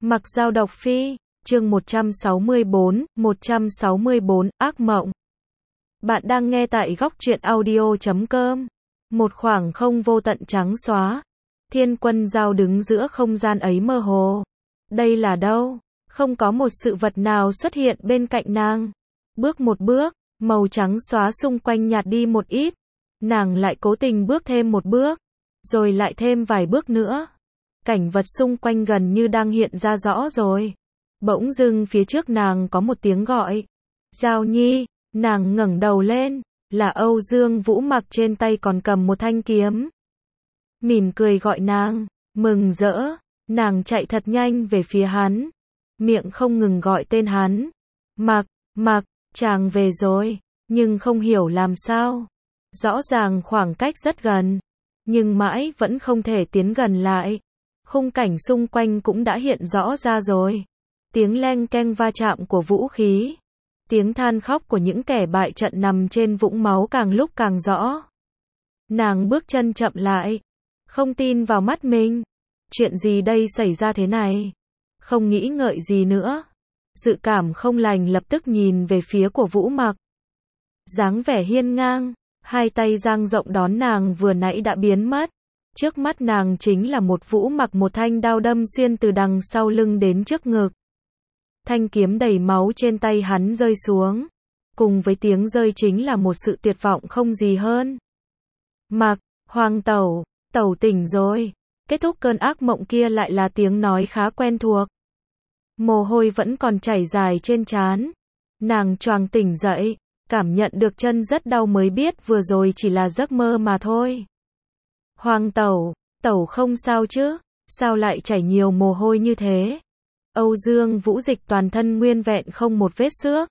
Mặc Dao độc phi, chương 164, ác mộng. Bạn đang nghe tại góc truyện audio.com. Một khoảng không vô tận trắng xóa. Thiên Quân Dao đứng giữa không gian ấy mơ hồ. Đây là đâu? Không có một sự vật nào xuất hiện bên cạnh nàng. Bước một bước, màu trắng xóa xung quanh nhạt đi một ít. Nàng lại cố tình bước thêm một bước, rồi lại thêm vài bước nữa. Cảnh vật xung quanh gần như đang hiện ra rõ rồi. Bỗng dưng phía trước nàng có một tiếng gọi. Dao Nhi, nàng ngẩng đầu lên, là Âu Dương Vũ Mặc trên tay còn cầm một thanh kiếm. Mỉm cười gọi nàng, mừng rỡ, nàng chạy thật nhanh về phía hắn. Miệng không ngừng gọi tên hắn. Mặc, Mặc, chàng về rồi, nhưng không hiểu làm sao. Rõ ràng khoảng cách rất gần, nhưng mãi vẫn không thể tiến gần lại. Khung cảnh xung quanh cũng đã hiện rõ ra rồi. Tiếng leng keng va chạm của vũ khí. Tiếng than khóc của những kẻ bại trận nằm trên vũng máu càng lúc càng rõ. Nàng bước chân chậm lại. Không tin vào mắt mình. Chuyện gì đây xảy ra thế này? Không nghĩ ngợi gì nữa. Dự cảm không lành lập tức nhìn về phía của Vũ Mặc. Dáng vẻ hiên ngang, hai tay dang rộng đón nàng vừa nãy đã biến mất. Trước mắt nàng chính là một Vũ Mặc, một thanh đao đâm xuyên từ đằng sau lưng đến trước ngực. Thanh kiếm đầy máu trên tay hắn rơi xuống. Cùng với tiếng rơi chính là một sự tuyệt vọng không gì hơn. Mặc, Hoàng tẩu, tẩu tỉnh rồi. Kết thúc cơn ác mộng kia lại là tiếng nói khá quen thuộc. Mồ hôi vẫn còn chảy dài trên trán. Nàng choàng tỉnh dậy, cảm nhận được chân rất đau mới biết vừa rồi chỉ là giấc mơ mà thôi. Hoàng tẩu, tẩu không sao chứ? Sao lại chảy nhiều mồ hôi như thế? Âu Dương Vũ Dịch toàn thân nguyên vẹn không một vết xước.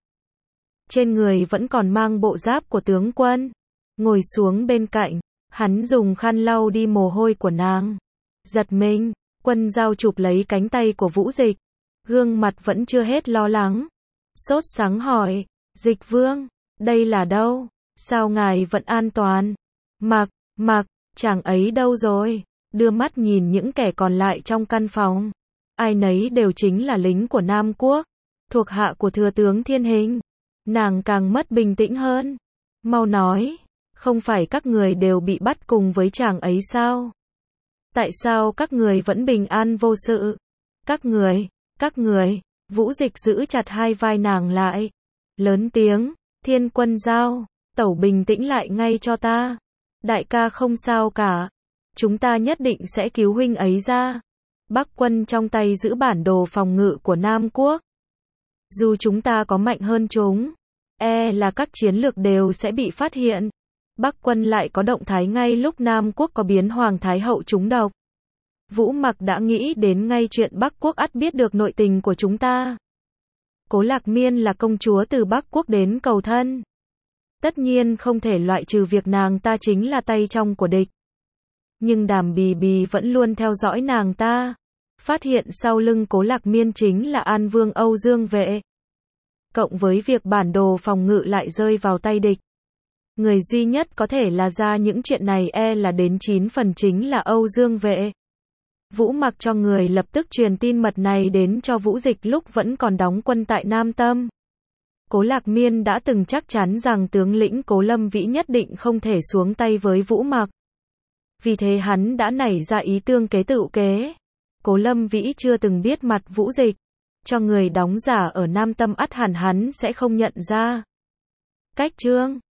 Trên người vẫn còn mang bộ giáp của tướng quân. Ngồi xuống bên cạnh, hắn dùng khăn lau đi mồ hôi của nàng. Giật mình, Quân Dao chụp lấy cánh tay của Vũ Dịch. Gương mặt vẫn chưa hết lo lắng. Sốt sắng hỏi, Dịch Vương, đây là đâu? Sao ngài vẫn an toàn? Mặc, chàng ấy đâu rồi? Đưa mắt nhìn những kẻ còn lại trong căn phòng. Ai nấy đều chính là lính của Nam Quốc, thuộc hạ của thừa tướng Thiên Hình. Nàng càng mất bình tĩnh hơn. Mau nói, không phải các người đều bị bắt cùng với chàng ấy sao? Tại sao các người vẫn bình an vô sự? Các người, Vũ Dịch giữ chặt hai vai nàng lại. Lớn tiếng, Thiên Quân Dao, tẩu bình tĩnh lại ngay cho ta. Đại ca không sao cả. Chúng ta nhất định sẽ cứu huynh ấy ra. Bắc quân trong tay giữ bản đồ phòng ngự của Nam Quốc. Dù chúng ta có mạnh hơn chúng, là các chiến lược đều sẽ bị phát hiện. Bắc quân lại có động thái ngay lúc Nam Quốc có biến Hoàng Thái Hậu trúng độc. Vũ Mặc đã nghĩ đến ngay chuyện Bắc Quốc ắt biết được nội tình của chúng ta. Cố Lạc Miên là công chúa từ Bắc Quốc đến cầu thân. Tất nhiên không thể loại trừ việc nàng ta chính là tay trong của địch. Nhưng Đàm Bì Bì vẫn luôn theo dõi nàng ta. Phát hiện sau lưng Cố Lạc Miên chính là An Vương Âu Dương Vệ. Cộng với việc bản đồ phòng ngự lại rơi vào tay địch. Người duy nhất có thể là ra những chuyện này là đến 9 phần chính là Âu Dương Vệ. Vũ Mặc cho người lập tức truyền tin mật này đến cho Vũ Dịch lúc vẫn còn đóng quân tại Nam Tâm. Cố Lạc Miên đã từng chắc chắn rằng tướng lĩnh Cố Lâm Vĩ nhất định không thể xuống tay với Vũ Mặc. Vì thế hắn đã nảy ra ý tương kế tự kế. Cố Lâm Vĩ chưa từng biết mặt Vũ Dịch. Cho người đóng giả ở Nam Tâm ắt hẳn hắn sẽ không nhận ra. Cách chương